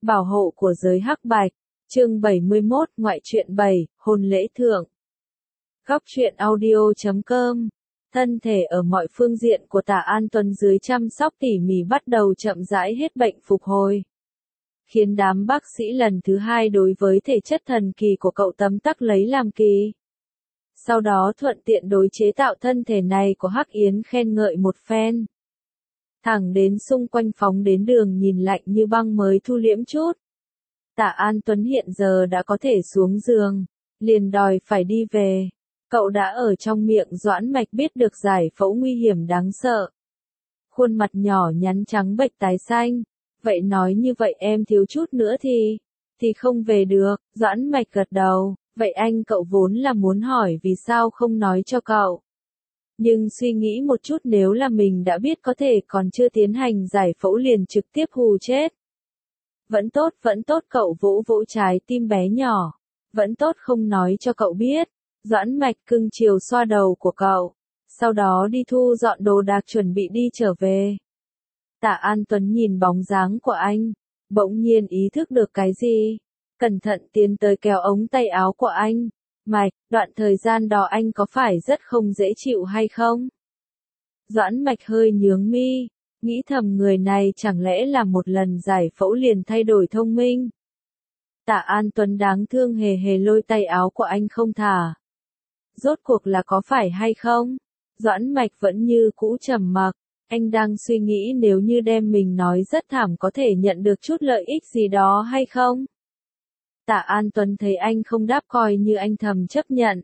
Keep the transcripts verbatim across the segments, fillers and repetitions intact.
Bảo hộ của giới hắc bạch. Chương bảy mươi mốt, ngoại truyện bảy, hôn lễ thượng. Góc truyện audio chấm com. Thân thể ở mọi phương diện của Tạ An Tuấn dưới chăm sóc tỉ mỉ bắt đầu chậm rãi hết bệnh phục hồi. Khiến đám bác sĩ lần thứ hai đối với thể chất thần kỳ của cậu tấm tắc lấy làm kỳ. Sau đó thuận tiện đối chế tạo thân thể này của Hắc Yến khen ngợi một phen. Thẳng đến xung quanh phóng đến đường nhìn lạnh như băng mới thu liễm chút. Tạ An Tuấn hiện giờ đã có thể xuống giường, liền đòi phải đi về. Cậu đã ở trong miệng Doãn Mạch biết được giải phẫu nguy hiểm đáng sợ. Khuôn mặt nhỏ nhắn trắng bệch tái xanh. Vậy nói như vậy em thiếu chút nữa thì, thì không về được. Doãn Mạch gật đầu. Vậy anh cậu vốn là muốn hỏi vì sao không nói cho cậu. Nhưng suy nghĩ một chút, nếu là mình đã biết có thể còn chưa tiến hành giải phẫu liền trực tiếp hù chết. Vẫn tốt, vẫn tốt, cậu vỗ vỗ trái tim bé nhỏ. Vẫn tốt không nói cho cậu biết. Doãn Mạch cưng chiều xoa đầu của cậu. Sau đó đi thu dọn đồ đạc chuẩn bị đi trở về. Tạ An Tuấn nhìn bóng dáng của anh. Bỗng nhiên ý thức được cái gì. Cẩn thận tiến tới kéo ống tay áo của anh. Mạch, đoạn thời gian đó anh có phải rất không dễ chịu hay không? Doãn Mạch hơi nhướng mi. Nghĩ thầm người này chẳng lẽ là một lần giải phẫu liền thay đổi thông minh. Tạ An Tuấn đáng thương hề hề lôi tay áo của anh không thả. Rốt cuộc là có phải hay không? Doãn Mạch vẫn như cũ trầm mặc. Anh đang suy nghĩ nếu như đem mình nói rất thảm có thể nhận được chút lợi ích gì đó hay không? Tạ An Tuấn thấy anh không đáp coi như anh thầm chấp nhận.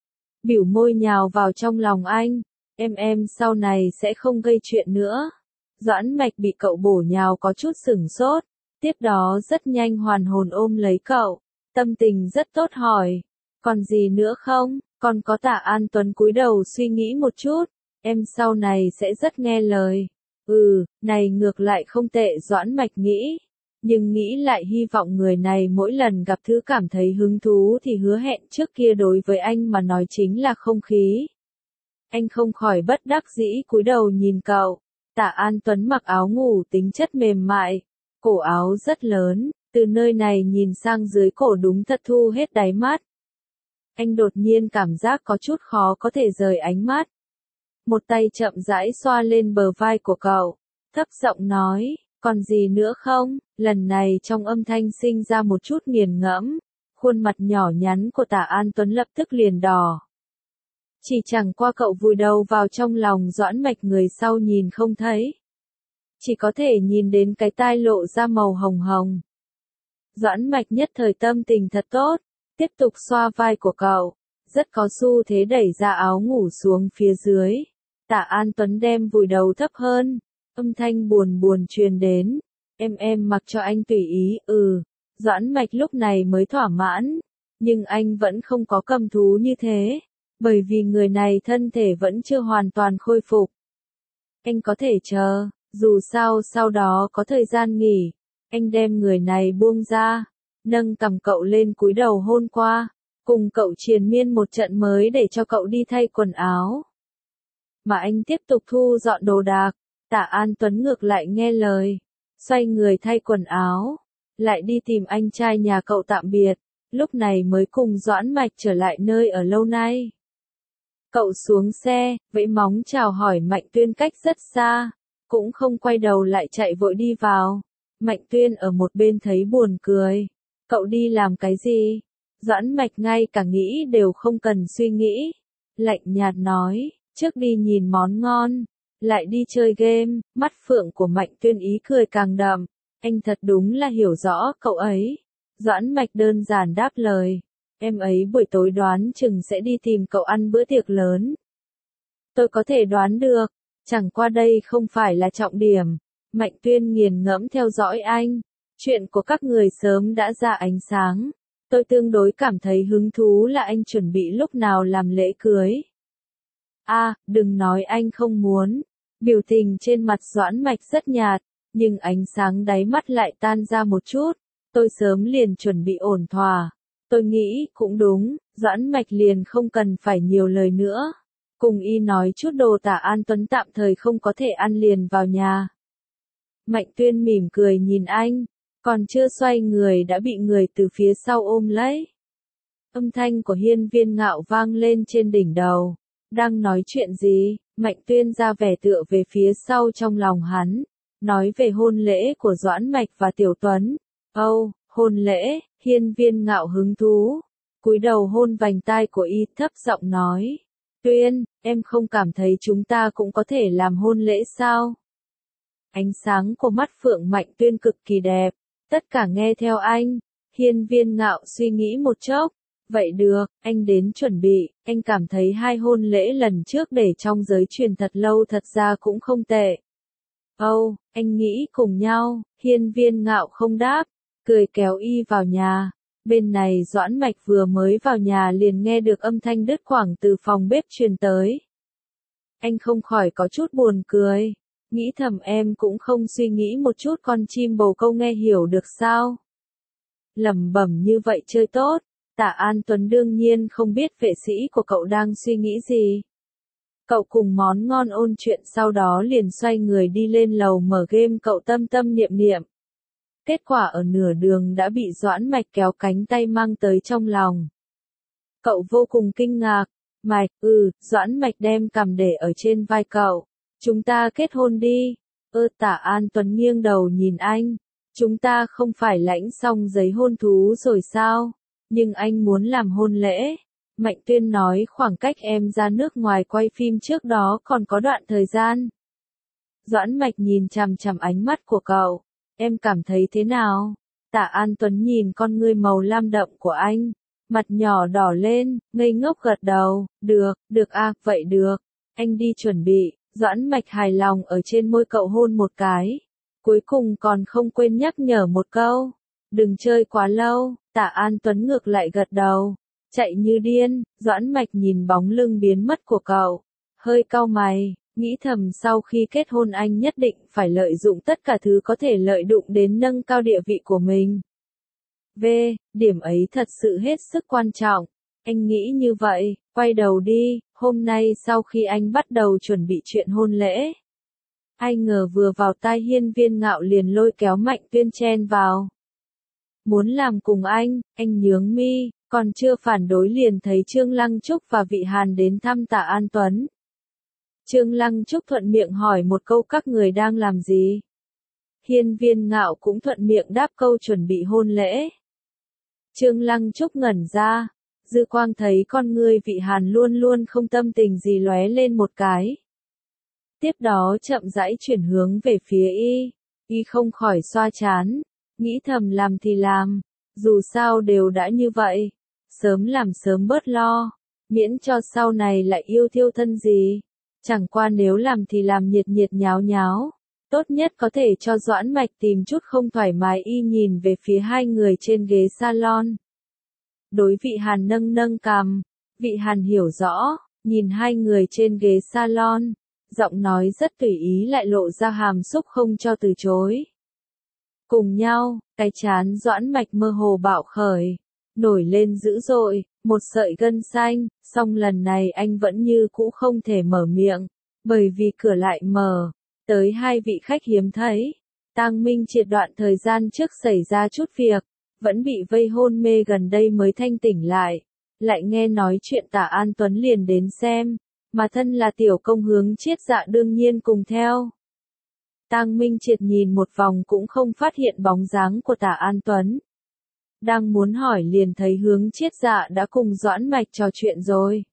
Bỉu môi nhào vào trong lòng anh. Em em sau này sẽ không gây chuyện nữa. Doãn Mạch bị cậu bổ nhào có chút sửng sốt. Tiếp đó rất nhanh hoàn hồn ôm lấy cậu. Tâm tình rất tốt hỏi. Còn gì nữa không? Còn có. Tạ An Tuấn cúi đầu suy nghĩ một chút. Em sau này sẽ rất nghe lời. Ừ, này ngược lại không tệ, Doãn Mạch nghĩ. Nhưng nghĩ lại hy vọng người này mỗi lần gặp thứ cảm thấy hứng thú thì hứa hẹn trước kia đối với anh mà nói chính là không khí. Anh không khỏi bất đắc dĩ cúi đầu nhìn cậu. Tạ An Tuấn mặc áo ngủ tính chất mềm mại. Cổ áo rất lớn, từ nơi này nhìn sang dưới cổ đúng thật thu hết đáy mắt. Anh đột nhiên cảm giác có chút khó có thể rời ánh mắt. Một tay chậm rãi xoa lên bờ vai của cậu. Thấp giọng nói, còn gì nữa không? Lần này trong âm thanh sinh ra một chút nghiền ngẫm. Khuôn mặt nhỏ nhắn của Tạ An Tuấn lập tức liền đỏ. Chỉ chẳng qua cậu vùi đầu vào trong lòng Doãn Mạch, người sau nhìn không thấy. Chỉ có thể nhìn đến cái tai lộ ra màu hồng hồng. Doãn Mạch nhất thời tâm tình thật tốt. Tiếp tục xoa vai của cậu. Rất có xu thế đẩy ra áo ngủ xuống phía dưới. Tạ An Tuấn đem vùi đầu thấp hơn. Âm thanh buồn buồn truyền đến. Em em mặc cho anh tùy ý. Ừ. Doãn Mạch lúc này mới thỏa mãn. Nhưng anh vẫn không có cầm thú như thế. Bởi vì người này thân thể vẫn chưa hoàn toàn khôi phục. Anh có thể chờ. Dù sao sau đó có thời gian nghỉ. Anh đem người này buông ra. Nâng cằm cậu lên cúi đầu hôn qua. Cùng cậu triền miên một trận mới để cho cậu đi thay quần áo. Mà anh tiếp tục thu dọn đồ đạc. Tạ An Tuấn ngược lại nghe lời. Xoay người thay quần áo. Lại đi tìm anh trai nhà cậu tạm biệt. Lúc này mới cùng Doãn Mạch trở lại nơi ở lâu nay. Cậu xuống xe, vẫy móng chào hỏi Mạnh Tuyên cách rất xa. Cũng không quay đầu lại chạy vội đi vào. Mạnh Tuyên ở một bên thấy buồn cười. Cậu đi làm cái gì? Doãn Mạch ngay cả nghĩ đều không cần suy nghĩ. Lạnh nhạt nói, trước đi nhìn món ngon. Lại đi chơi game. Mắt phượng của Mạnh Tuyên ý cười càng đậm. Anh thật đúng là hiểu rõ cậu ấy. Doãn Mạch đơn giản đáp lời. Em ấy buổi tối đoán chừng sẽ đi tìm cậu ăn bữa tiệc lớn. Tôi có thể đoán được. Chẳng qua đây không phải là trọng điểm. Mạnh Tuyên nghiền ngẫm theo dõi anh. Chuyện của các người sớm đã ra ánh sáng. Tôi tương đối cảm thấy hứng thú là anh chuẩn bị lúc nào làm lễ cưới. A, à, đừng nói anh không muốn. Biểu tình trên mặt Doãn Mạch rất nhạt, nhưng ánh sáng đáy mắt lại tan ra một chút. Tôi sớm liền chuẩn bị ổn thỏa. Tôi nghĩ cũng đúng, Doãn Mạch liền không cần phải nhiều lời nữa. Cùng y nói chút đồ Tạ An Tuấn tạm thời không có thể ăn liền vào nhà. Mạnh Tuyên mỉm cười nhìn anh. Còn chưa xoay người đã bị người từ phía sau ôm lấy. Âm thanh của Hiên Viên Ngạo vang lên trên đỉnh đầu. Đang nói chuyện gì? Mạnh Tuyên ra vẻ tựa về phía sau trong lòng hắn. Nói về hôn lễ của Doãn Mạch và Tiểu Tuấn. Âu, oh, hôn lễ, Hiên Viên Ngạo hứng thú. Cúi đầu hôn vành tai của y, thấp giọng nói. Tuyên, em không cảm thấy chúng ta cũng có thể làm hôn lễ sao? Ánh sáng của mắt Phượng Mạnh Tuyên cực kỳ đẹp. Tất cả nghe theo anh. Hiên Viên Ngạo suy nghĩ một chốc. Vậy được, anh đến chuẩn bị. Anh cảm thấy hai hôn lễ lần trước để trong giới truyền thật lâu thật ra cũng không tệ. Âu, oh, anh nghĩ cùng nhau. Hiên Viên Ngạo không đáp. Cười kéo y vào nhà. Bên này Doãn Mạch vừa mới vào nhà liền nghe được âm thanh đứt quãng từ phòng bếp truyền tới. Anh không khỏi có chút buồn cười. Nghĩ thầm em cũng không suy nghĩ một chút con chim bồ câu nghe hiểu được sao. Lẩm bẩm như vậy chơi tốt. Tạ An Tuấn đương nhiên không biết vệ sĩ của cậu đang suy nghĩ gì. Cậu cùng món ngon ôn chuyện sau đó liền xoay người đi lên lầu mở game cậu tâm tâm niệm niệm. Kết quả ở nửa đường đã bị Doãn Mạch kéo cánh tay mang tới trong lòng. Cậu vô cùng kinh ngạc. Mạch, ừ, Doãn Mạch đem cằm để ở trên vai cậu. Chúng ta kết hôn đi. Ơ Tạ An Tuấn nghiêng đầu nhìn anh. Chúng ta không phải lãnh xong giấy hôn thú rồi sao? Nhưng anh muốn làm hôn lễ. Mạnh Tuyên nói khoảng cách em ra nước ngoài quay phim trước đó còn có đoạn thời gian. Doãn Mạch nhìn chằm chằm ánh mắt của cậu. Em cảm thấy thế nào? Tạ An Tuấn nhìn con ngươi màu lam đậm của anh. Mặt nhỏ đỏ lên, ngây ngốc gật đầu. Được, được à, vậy được. Anh đi chuẩn bị. Doãn Mạch hài lòng ở trên môi cậu hôn một cái. Cuối cùng còn không quên nhắc nhở một câu. Đừng chơi quá lâu. Tạ An Tuấn ngược lại gật đầu. Chạy như điên. Doãn Mạch nhìn bóng lưng biến mất của cậu. Hơi cau mày. Nghĩ thầm sau khi kết hôn anh nhất định phải lợi dụng tất cả thứ có thể lợi dụng đến nâng cao địa vị của mình. V. Điểm ấy thật sự hết sức quan trọng. Anh nghĩ như vậy. Quay đầu đi. Hôm nay sau khi anh bắt đầu chuẩn bị chuyện hôn lễ. Ai ngờ vừa vào tai Hiên Viên Ngạo liền lôi kéo Mạnh Tuyên chen vào. Muốn làm cùng anh, anh nhướng mi, còn chưa phản đối liền thấy Trương Lăng Trúc và Vị Hàn đến thăm Tạ An Tuấn. Trương Lăng Trúc thuận miệng hỏi một câu các người đang làm gì? Hiên Viên Ngạo cũng thuận miệng đáp câu chuẩn bị hôn lễ. Trương Lăng Trúc ngẩn ra, dư quang thấy con ngươi Vị Hàn luôn luôn không tâm tình gì lóe lên một cái. Tiếp đó chậm rãi chuyển hướng về phía y, y không khỏi xoa trán, nghĩ thầm làm thì làm, dù sao đều đã như vậy, sớm làm sớm bớt lo, miễn cho sau này lại yêu thiêu thân gì. Chẳng qua nếu làm thì làm nhiệt nhiệt nháo nháo, tốt nhất có thể cho Doãn Mạch tìm chút không thoải mái. Y nhìn về phía hai người trên ghế salon. Đối Vị Hàn nâng nâng cằm, Vị Hàn hiểu rõ, nhìn hai người trên ghế salon, giọng nói rất tùy ý lại lộ ra hàm xúc không cho từ chối. Cùng nhau, cái chán Doãn Mạch mơ hồ bạo khởi, nổi lên dữ dội, một sợi gân xanh, song lần này anh vẫn như cũ không thể mở miệng, bởi vì cửa lại mở, tới hai vị khách hiếm thấy. Tang Minh Triệt đoạn thời gian trước xảy ra chút việc, vẫn bị vây hôn mê gần đây mới thanh tỉnh lại, lại nghe nói chuyện Tạ An Tuấn liền đến xem, mà thân là tiểu công Hướng Chiết Dạ đương nhiên cùng theo. Tang Minh Triệt nhìn một vòng cũng không phát hiện bóng dáng của Tạ An Tuấn. Đang muốn hỏi liền thấy Hướng Chiết Dạ đã cùng Doãn Mạch trò chuyện rồi.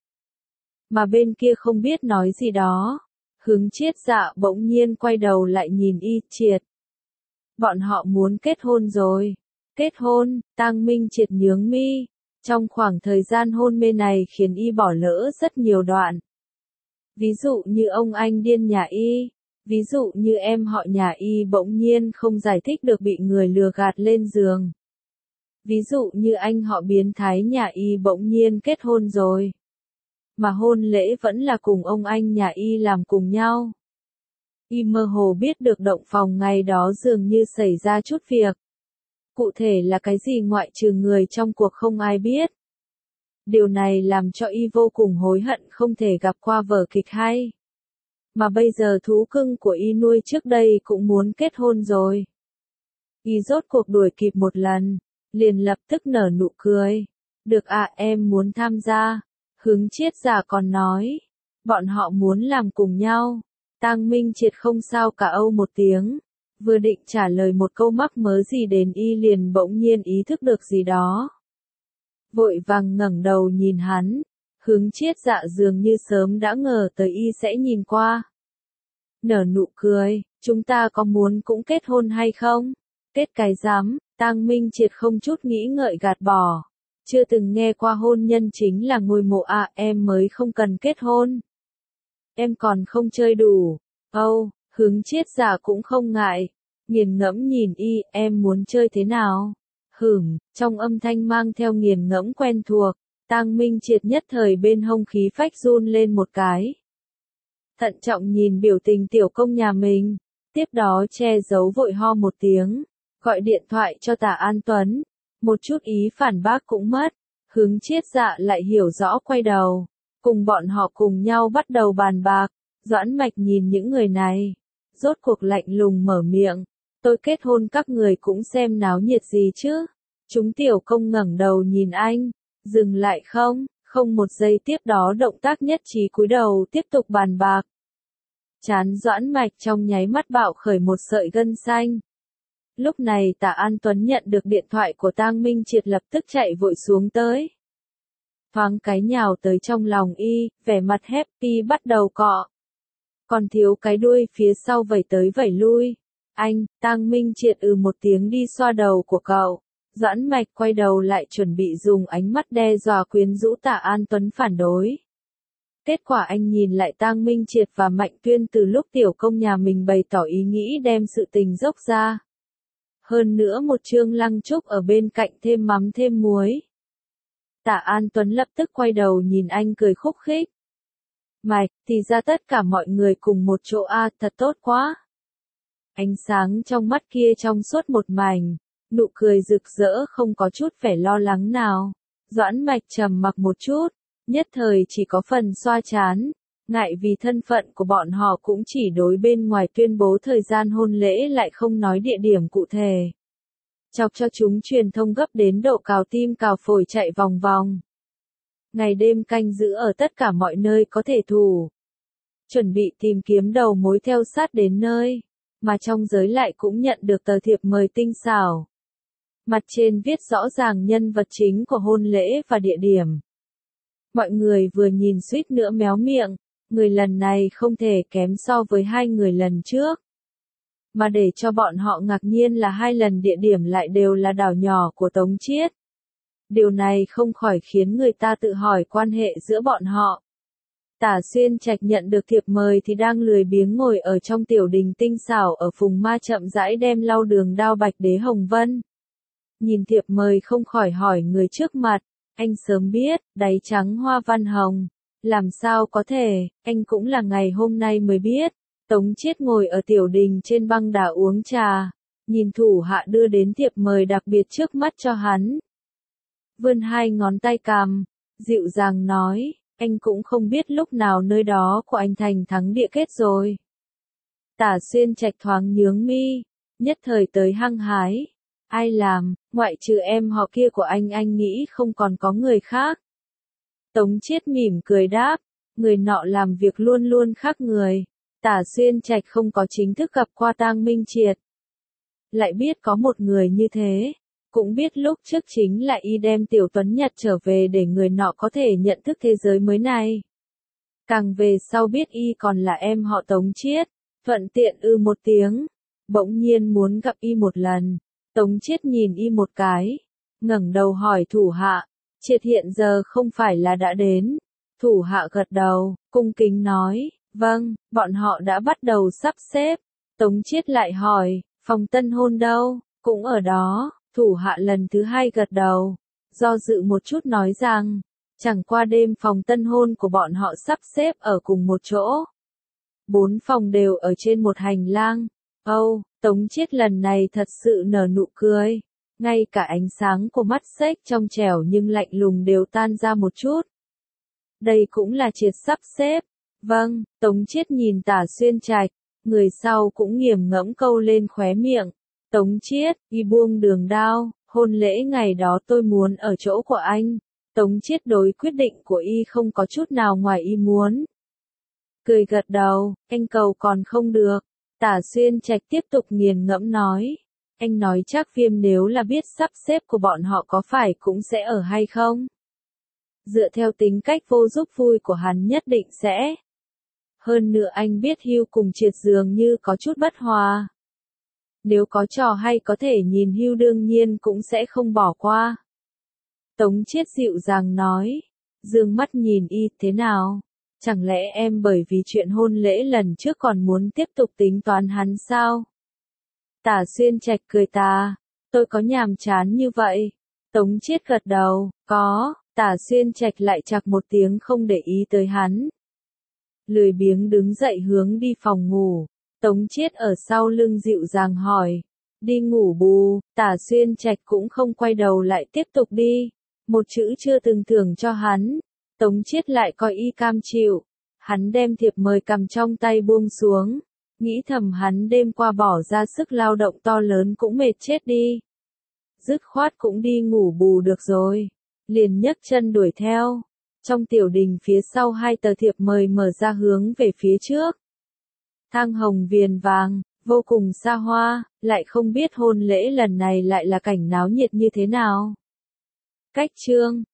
Mà bên kia không biết nói gì đó. Hướng Chiết Dạ bỗng nhiên quay đầu lại nhìn y, Triệt. Bọn họ muốn kết hôn rồi. Kết hôn, Tang Minh Triệt nhướng mi. Trong khoảng thời gian hôn mê này khiến y bỏ lỡ rất nhiều đoạn. Ví dụ như ông anh điên nhà y. Ví dụ như em họ nhà y bỗng nhiên không giải thích được bị người lừa gạt lên giường. Ví dụ như anh họ biến thái nhà y bỗng nhiên kết hôn rồi. Mà hôn lễ vẫn là cùng ông anh nhà y làm cùng nhau. Y mơ hồ biết được động phòng ngày đó dường như xảy ra chút việc. Cụ thể là cái gì ngoại trừ người trong cuộc không ai biết. Điều này làm cho y vô cùng hối hận không thể gặp qua vở kịch hay. Mà bây giờ thú cưng của y nuôi trước đây cũng muốn kết hôn rồi. Y rốt cuộc đuổi kịp một lần, liền lập tức nở nụ cười. Được à, em muốn tham gia. Hướng Triết Giả còn nói, bọn họ muốn làm cùng nhau. Tang Minh Triệt không sao cả âu một tiếng, vừa định trả lời một câu mắc mớ gì đến Y liền bỗng nhiên ý thức được gì đó. Vội vàng ngẩng đầu nhìn hắn, Hướng Triết Dạ dường như sớm đã ngờ tới Y sẽ nhìn qua. Nở nụ cười, chúng ta có muốn cũng kết hôn hay không? Kết cái rắm, Tang Minh Triệt không chút nghĩ ngợi gạt bỏ. Chưa từng nghe qua hôn nhân chính là ngôi mộ à, em mới không cần kết hôn. Em còn không chơi đủ. Âu, oh, Hướng Triết Giả cũng không ngại. Nghiền ngẫm nhìn Y, em muốn chơi thế nào? Hửm, trong âm thanh mang theo nghiền ngẫm quen thuộc, Tang Minh Triệt nhất thời bên hông khí phách run lên một cái. Thận trọng nhìn biểu tình tiểu công nhà mình, tiếp đó che giấu vội ho một tiếng, gọi điện thoại cho Tả An Tuấn, một chút ý phản bác cũng mất. Hướng Triết Dạ lại hiểu rõ quay đầu, cùng bọn họ cùng nhau bắt đầu bàn bạc. Doãn Mạch nhìn những người này, rốt cuộc lạnh lùng mở miệng, tôi kết hôn các người cũng xem náo nhiệt gì chứ. Chúng tiểu công ngẩng đầu nhìn anh, dừng lại không, không một giây tiếp đó động tác nhất trí cúi đầu tiếp tục bàn bạc. Chán Doãn Mạch trong nháy mắt bạo khởi một sợi gân xanh. Lúc này Tả An Tuấn nhận được điện thoại của Tang Minh Triệt lập tức chạy vội xuống tới. Thoáng cái nhào tới trong lòng Y, vẻ mặt happy bắt đầu cọ. Còn thiếu cái đuôi phía sau vẩy tới vẩy lui. Anh, Tang Minh Triệt ừ một tiếng đi xoa đầu của cậu. Doãn Mạch quay đầu lại chuẩn bị dùng ánh mắt đe dọa quyến rũ Tả An Tuấn phản đối. Kết quả anh nhìn lại Tang Minh Triệt và Mạnh Tuyên từ lúc tiểu công nhà mình bày tỏ ý nghĩ đem sự tình dốc ra. Hơn nữa một Trương Lăng Trúc ở bên cạnh thêm mắm thêm muối. Tả An Tuấn lập tức quay đầu nhìn anh cười khúc khích. Mạch, thì ra tất cả mọi người cùng một chỗ a, à, thật tốt quá. Ánh sáng trong mắt kia trong suốt một mảnh, nụ cười rực rỡ không có chút vẻ lo lắng nào. Doãn Mạch trầm mặc một chút, nhất thời chỉ có phần xoa chán, ngại vì thân phận của bọn họ cũng chỉ đối bên ngoài tuyên bố thời gian hôn lễ lại không nói địa điểm cụ thể. Chọc cho chúng truyền thông gấp đến độ cào tim cào phổi chạy vòng vòng. Ngày đêm canh giữ ở tất cả mọi nơi có thể thủ. Chuẩn bị tìm kiếm đầu mối theo sát đến nơi, mà trong giới lại cũng nhận được tờ thiệp mời tinh xảo. Mặt trên viết rõ ràng nhân vật chính của hôn lễ và địa điểm. Mọi người vừa nhìn suýt nữa méo miệng, người lần này không thể kém so với hai người lần trước. Mà để cho bọn họ ngạc nhiên là hai lần địa điểm lại đều là đảo nhỏ của Tống Chiết. Điều này không khỏi khiến người ta tự hỏi quan hệ giữa bọn họ. Tả Xuyên Trạch nhận được thiệp mời thì đang lười biếng ngồi ở trong tiểu đình tinh xảo ở Phùng Ma chậm rãi đem lau đường đao Bạch Đế Hồng Vân. Nhìn thiệp mời không khỏi hỏi người trước mặt, anh sớm biết, đáy trắng hoa văn hồng. Làm sao có thể, anh cũng là ngày hôm nay mới biết. Tống Chiết ngồi ở tiểu đình trên băng đá uống trà, nhìn thủ hạ đưa đến thiệp mời đặc biệt trước mắt cho hắn. Vươn hai ngón tay cằm, dịu dàng nói, anh cũng không biết lúc nào nơi đó của anh thành thắng địa kết rồi. Tả Xuyên Trạch thoáng nhướng mi, nhất thời tới hăng hái. Ai làm, ngoại trừ em họ kia của anh anh nghĩ không còn có người khác. Tống Chiết mỉm cười đáp, người nọ làm việc luôn luôn khác người. Tả Xuyên Trạch không có chính thức gặp qua Tang Minh Triệt. Lại biết có một người như thế, cũng biết lúc trước chính là Y đem Tiểu Tuấn Nhật trở về để người nọ có thể nhận thức thế giới mới này. Càng về sau biết Y còn là em họ Tống Chiết, thuận tiện ư một tiếng, bỗng nhiên muốn gặp Y một lần. Tống Chiết nhìn Y một cái, ngẩng đầu hỏi thủ hạ, Triệt hiện giờ không phải là đã đến. Thủ hạ gật đầu, cung kính nói, vâng, bọn họ đã bắt đầu sắp xếp. Tống Chiết lại hỏi, phòng tân hôn đâu, cũng ở đó. Thủ hạ lần thứ hai gật đầu, do dự một chút nói rằng, chẳng qua đêm phòng tân hôn của bọn họ sắp xếp ở cùng một chỗ. Bốn phòng đều ở trên một hành lang. Âu, oh, Tống Chiết lần này thật sự nở nụ cười. Ngay cả ánh sáng của mắt xếch trong trẻo nhưng lạnh lùng đều tan ra một chút. Đây cũng là Triệt sắp xếp. Vâng, Tống Chiết nhìn Tả Xuyên Trạch, người sau cũng nghiền ngẫm câu lên khóe miệng. Tống Chiết, y buông đường đao, hôn lễ ngày đó tôi muốn ở chỗ của anh. Tống Chiết đối quyết định của y không có chút nào ngoài ý muốn. Cười gật đầu, anh cầu còn không được. Tả Xuyên Trạch tiếp tục nghiền ngẫm nói. Anh nói chắc Viêm nếu là biết sắp xếp của bọn họ có phải cũng sẽ ở hay không? Dựa theo tính cách vô giúp vui của hắn nhất định sẽ. Hơn nữa anh biết Hưu cùng Triệt dường như có chút bất hòa. Nếu có trò hay có thể nhìn Hưu đương nhiên cũng sẽ không bỏ qua. Tống Chiết dịu dàng nói. Dương mắt nhìn y, thế nào? Chẳng lẽ em bởi vì chuyện hôn lễ lần trước còn muốn tiếp tục tính toán hắn sao? Tả Xuyên Trạch cười tà. Tôi có nhàm chán như vậy? Tống Chiết gật đầu, có. Tả Xuyên Trạch lại chạc một tiếng không để ý tới hắn. Lười biếng đứng dậy hướng đi phòng ngủ. Tống Chiết ở sau lưng dịu dàng hỏi. Đi ngủ bù, Tả Xuyên Trạch cũng không quay đầu lại tiếp tục đi. Một chữ chưa từng thưởng cho hắn. Tống Chiết lại coi y cam chịu. Hắn đem thiệp mời cầm trong tay buông xuống. Nghĩ thầm hắn đêm qua bỏ ra sức lao động to lớn cũng mệt chết đi. Dứt khoát cũng đi ngủ bù được rồi. Liền nhấc chân đuổi theo. Trong tiểu đình phía sau hai tờ thiệp mời mở ra hướng về phía trước. Thang hồng viền vàng, vô cùng xa hoa, lại không biết hôn lễ lần này lại là cảnh náo nhiệt như thế nào. Cách chương